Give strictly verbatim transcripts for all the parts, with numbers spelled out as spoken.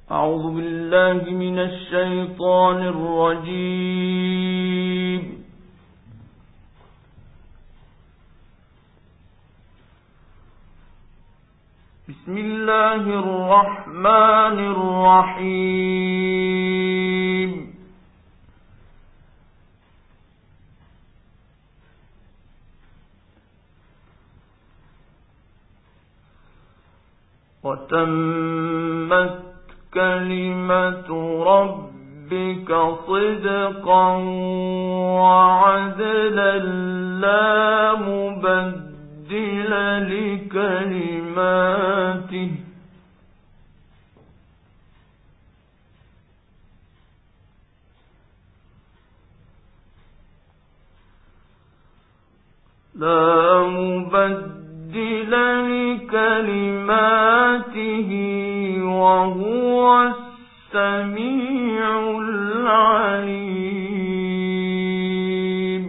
أعوذ بالله من الشيطان الرجيم. بسم الله الرحمن الرحيم. وتمت كلمة ربك صدقا وعدلا لا مبدل لكلماته لا مبدل لكلماته وهو السميع العليم.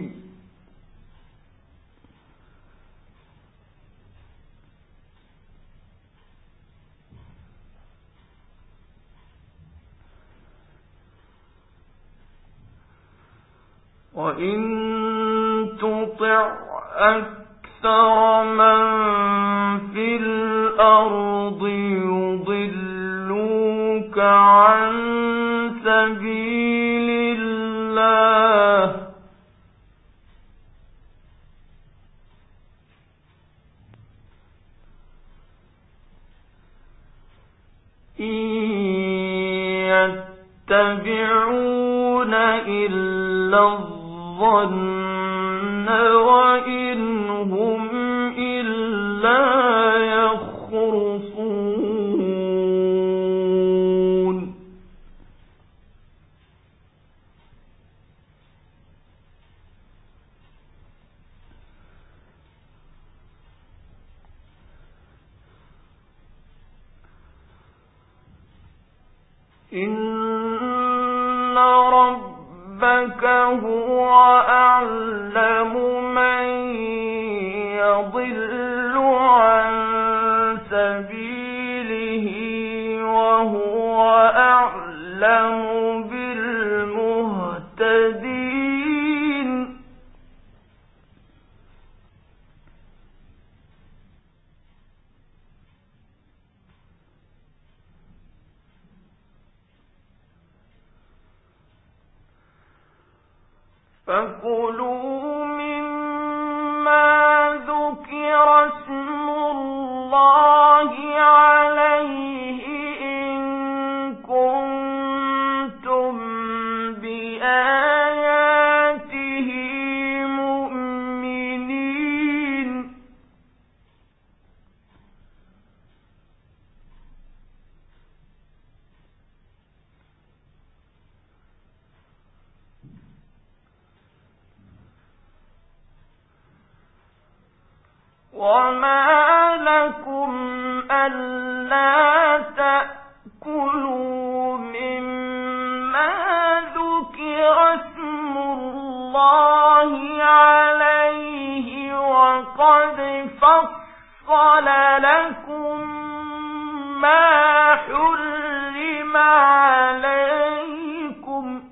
وإن تطع أكثر من في الأرض يضلوك عن سبيل الله إن يتبعون إلا الظن وإن هم إلا يخرصون. إن ربك هو أعلم من يضل عن سبيله وهو أعلم بالمهتدين. فكلوا مما ذكر اسم الله عليه إن كنتم بآياته مؤمنين. وما لكم ألا تأكلوا مما ذكر اسم الله عليه وقد فصل لكم ما حرم عليكم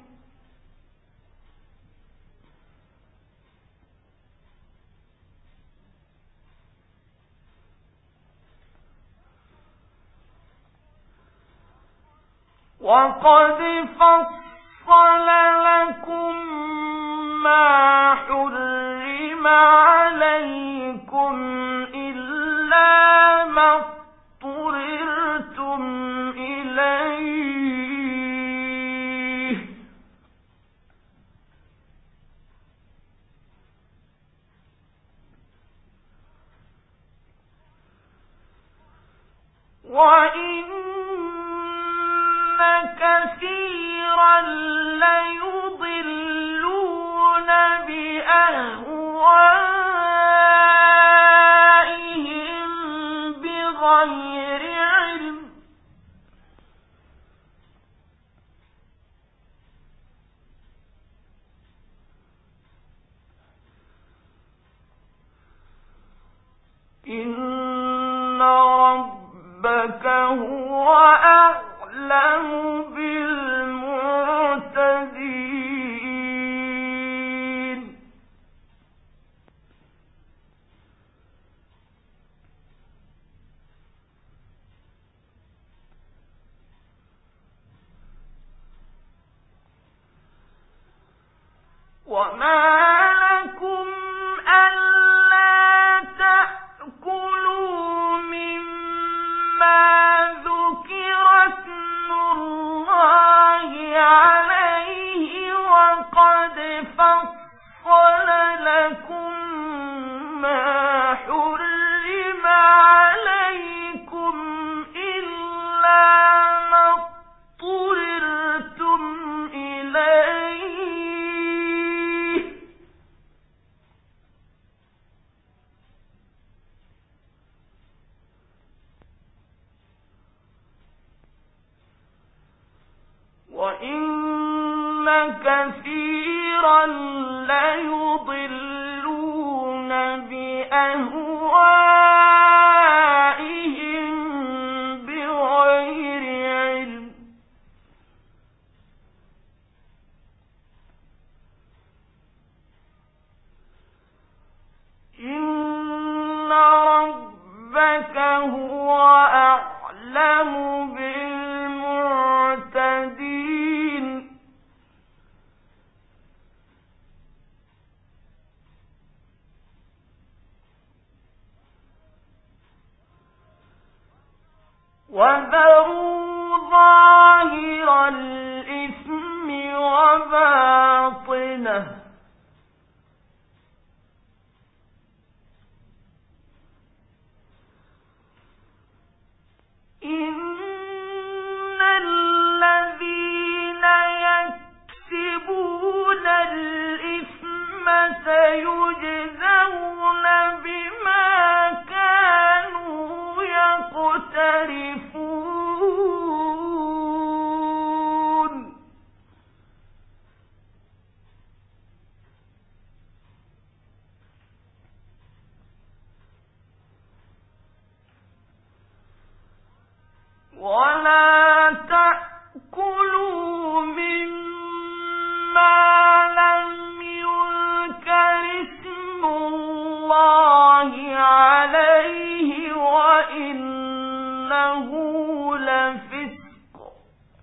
وقد فصل لكم ما حرم عليكم إلا ما اضطررتم إليه وإن كثيرا ليضلون بأهوائهم بغير علم إن ربك هو أعلم أعلم بالمعتدين وما لكم ألا تأكلوا مما ذكر اسم الله عليه وقد فصل لكم ما حرم عليكم إلا ما اضطررتم إليه وإن كثيرا ليضلون بأهوائهم بغير علم إن ربك هو أعلم بالمعتدين وذروا ظاهر الإثم وباطنه إن الذين يكسبون الإثم سيجزون بما كانوا يقترفون ولا تأكلوا مما لم يذكر اسم الله عليه وإنه لفسق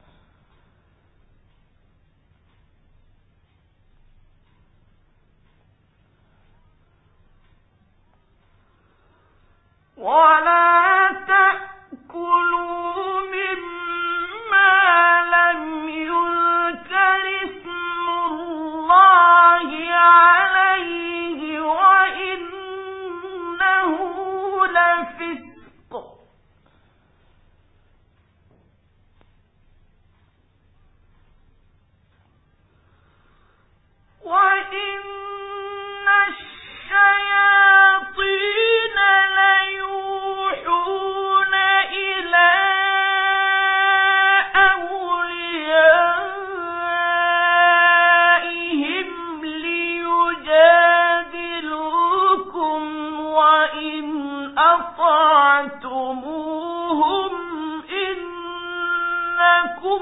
ولا تأكلوا مما لم يذكر اسم الله عليه وإنه لفسق وإن الشياطين ليوحون إلى أوليائهم ليجادلوكم وإن أطعتموهم إنكم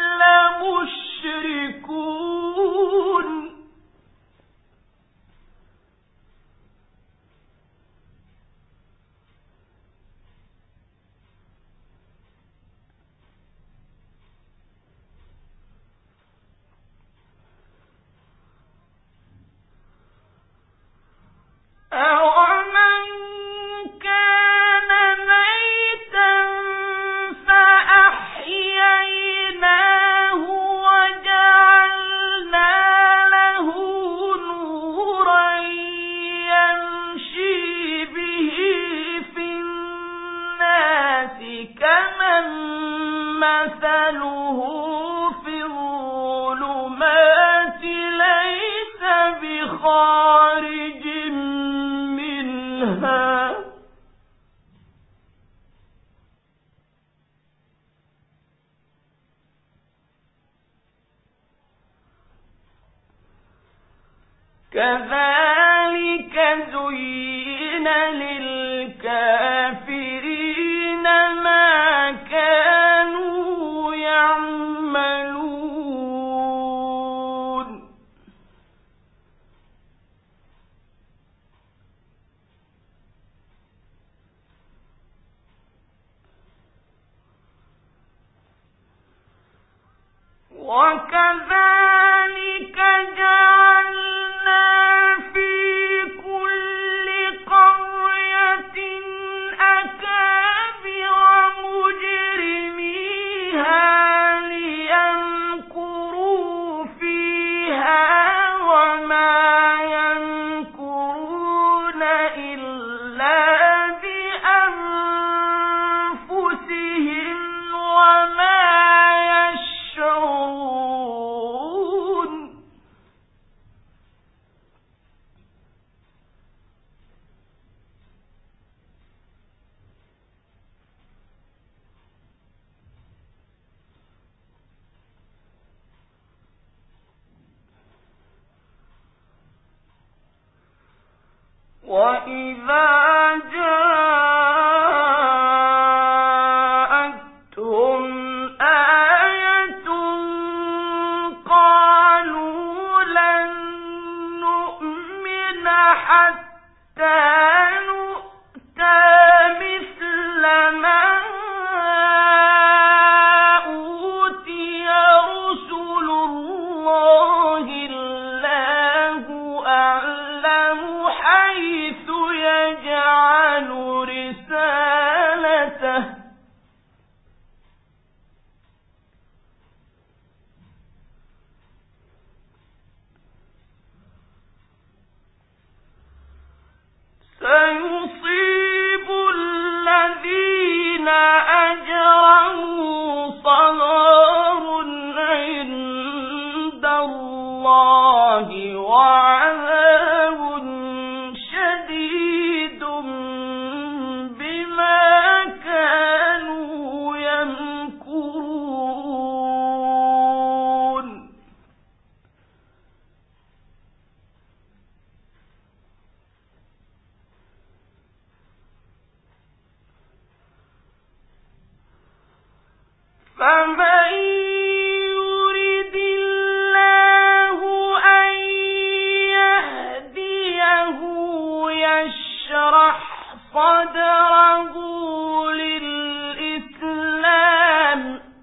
لمشركون أَوَمَنْ كَانَ مَيْتًا فَأَحْيَيْنَاهُ وَجَعَلْنَا لَهُ نُورًا يَمْشِي بِهِ فِي النَّاسِ كَمَنْ مَثَلُهُ فِي الظُّلُمَاتِ لَيْسَ بِخَارِجٍ منها كذلك زين للكافرين ما كانوا وكذلك جعلنا في كل قرية أكابر مجرميها ليمكروا فيها وما يمكرون إلا بأنفسهم وما وَإِذَا جَاءَتْهُمْ آيَةٌ قَالُوا لَن نُّؤْمِنَ حَتَّىٰ نُؤْتَىٰ مِثْلَ مَا أُوتِيَ رُسُلُ اللَّهِ اللَّهُ أَعْلَمُ حَيْثُ يَجْعَلُ رِسَالَتَهُ ۗ سيصيب الذين أجرموا صغار عند الله وعذاب شديد بما كانوا يمكرون. فمن يرد الله أن يهديه يشرح صدره للإسلام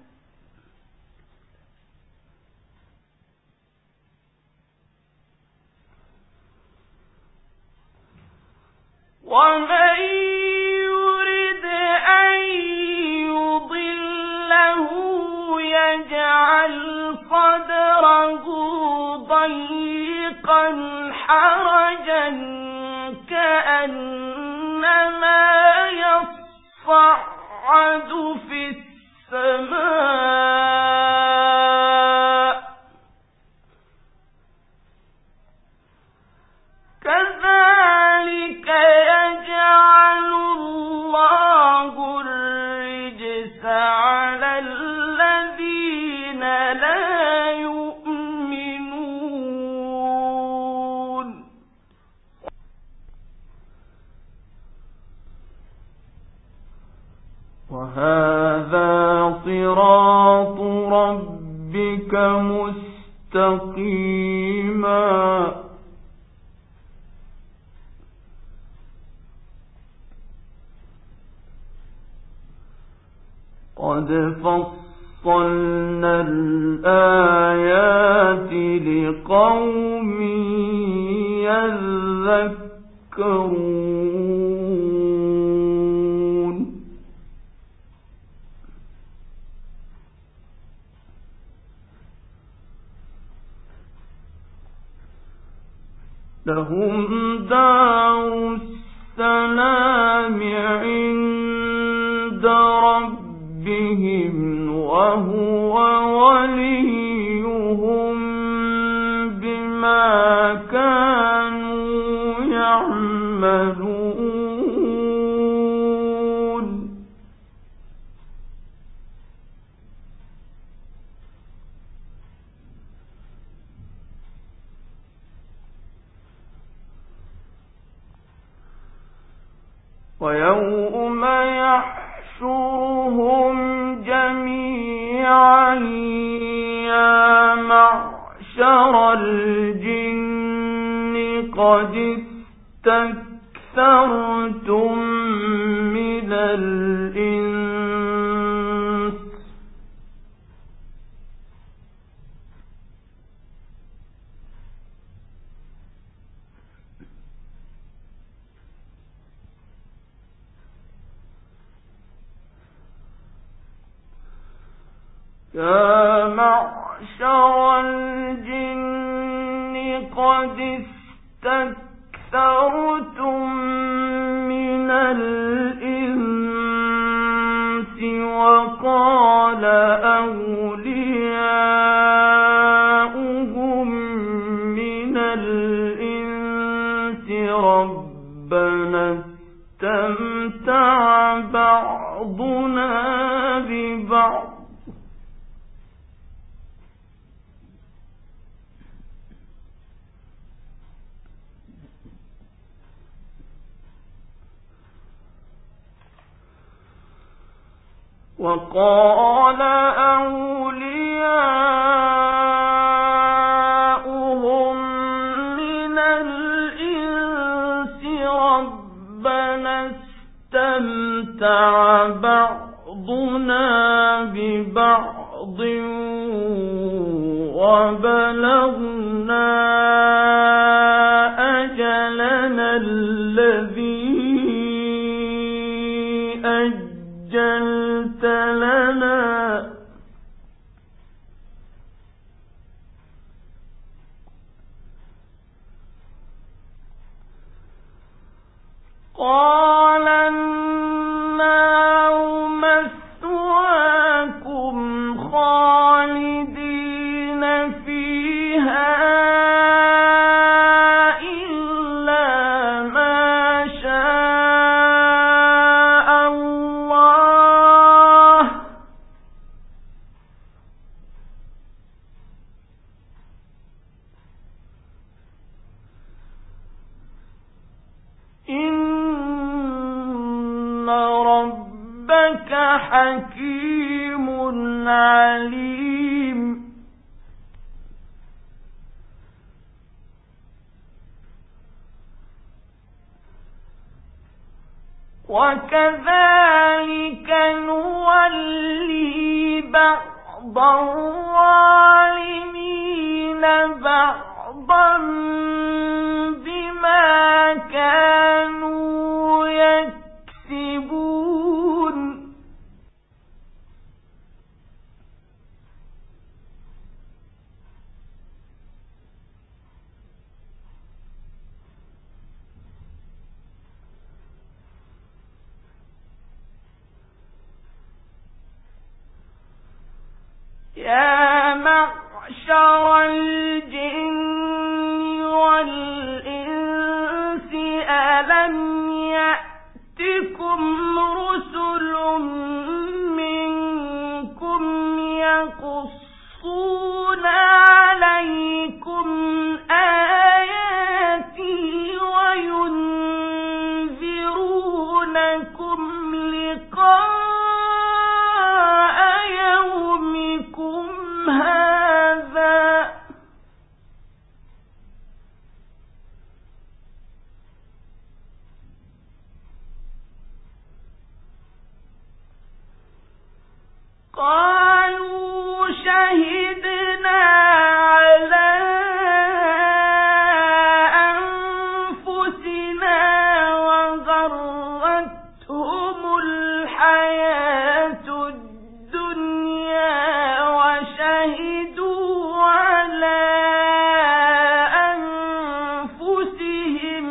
ومن يرد أن يضله يجعل صدره ضيقا حرجا كأنما يصعد في السماء كذلك يجعل الله الرجس على الذين لا يؤمنون. وهذا صراط ربك مستقيما قد فصلنا الآيات لقوم يذكرون. لهم دار السلام عند ربهم وهو وليهم بما كانوا يعملون. ويوم يحشرهم جميعا يا معشر الجن قد استكثرتم من الإنس يا معشر الجن قد استكثرتم من الإنس وقال أولياؤهم من الإنس ربنا استمتع بعضنا ببعض وقال أولياؤهم من الإنس ربنا استمتع بعضنا ببعض وبلغنا أجلنا الذي أجلت لنا قال النار مثواكم خالدين فيها إلا ما شاء الله إن ربك حكيم عليم وكذلك نولي بعض الظالمين بعضا بما كانوا يكسبون يا معشر الجن والإنس ألم يأتكم رسل منكم يقصون عليكم آياتي وينذرونكم لقاء هذا قالوا شهدنا على أنفسنا وغرتهم الحياة الدنيا وشهدوا على أنفسهم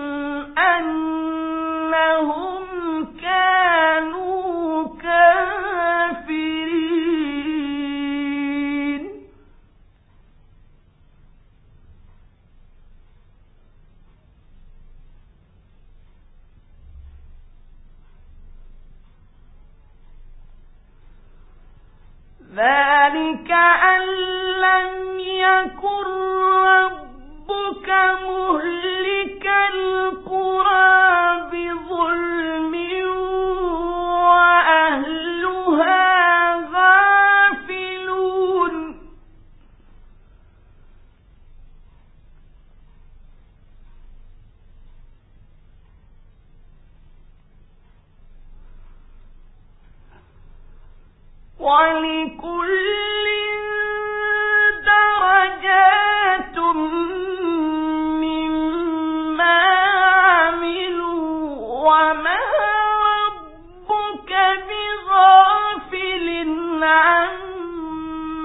أنهم كانوا كافرين ذلك أن لم يكن ربك مهلك القرى بظلم وأهلها غافلون ولكل درجات مما عملوا وما ربك بغافل عما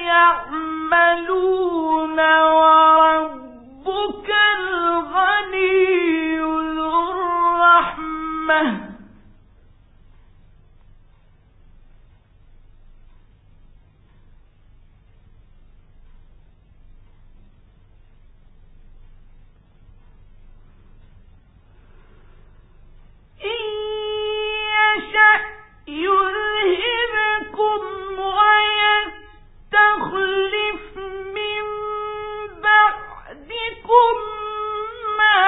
يعملون وربك الغني ذو الرحمة يذهبكم ويستخلف من بعدكم ما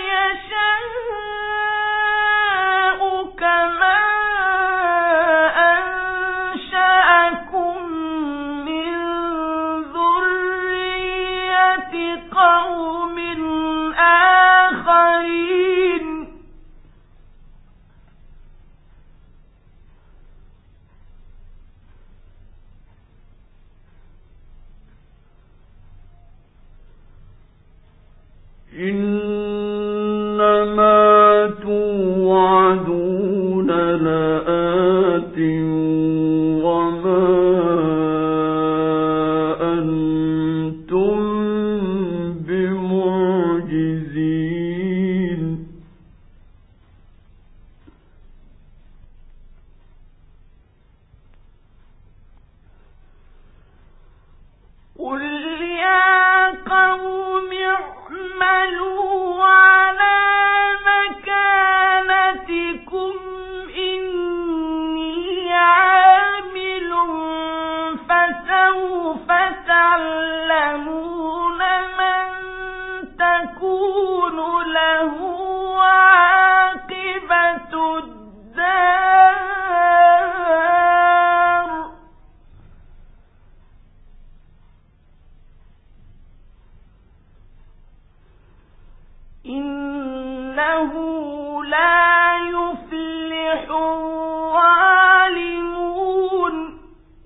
يشاء كما أنشأكم من ذرية قوم آخرين إنما توعدون لآت وما أنتم بمعجزين قل يا قوم اعملوا على مكانتكم إني عامل فسوف تعلمون من تكون له عاقبة الدار إنه لا يفلح الظالمون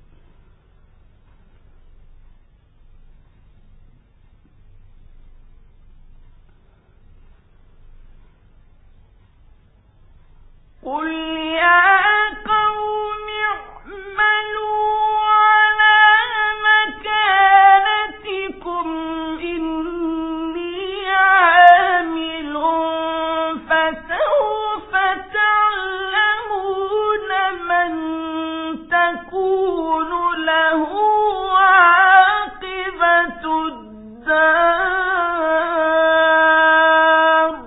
قل يا قوم اعملوا على مكانتكم إني عامل فسوف تعلمون من تكون له عاقبة الدار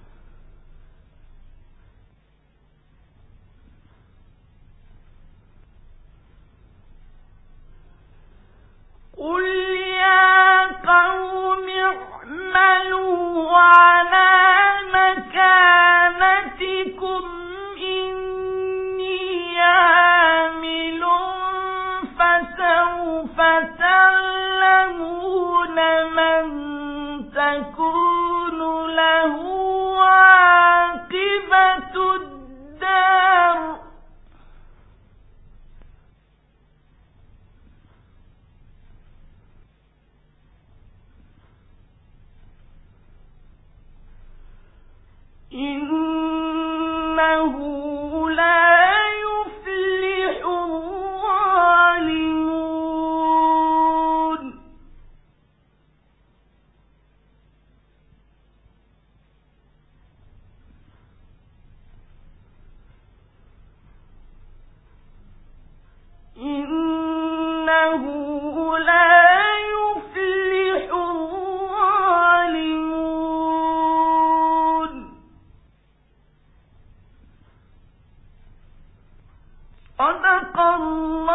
قل يا قوم اعملوا على مكانتكم إني عامل فسوف تعلمون من تكون له عاقبة الدار إنه لا يفلح الظالمون إنه لا يفلح الظالمون صدق الله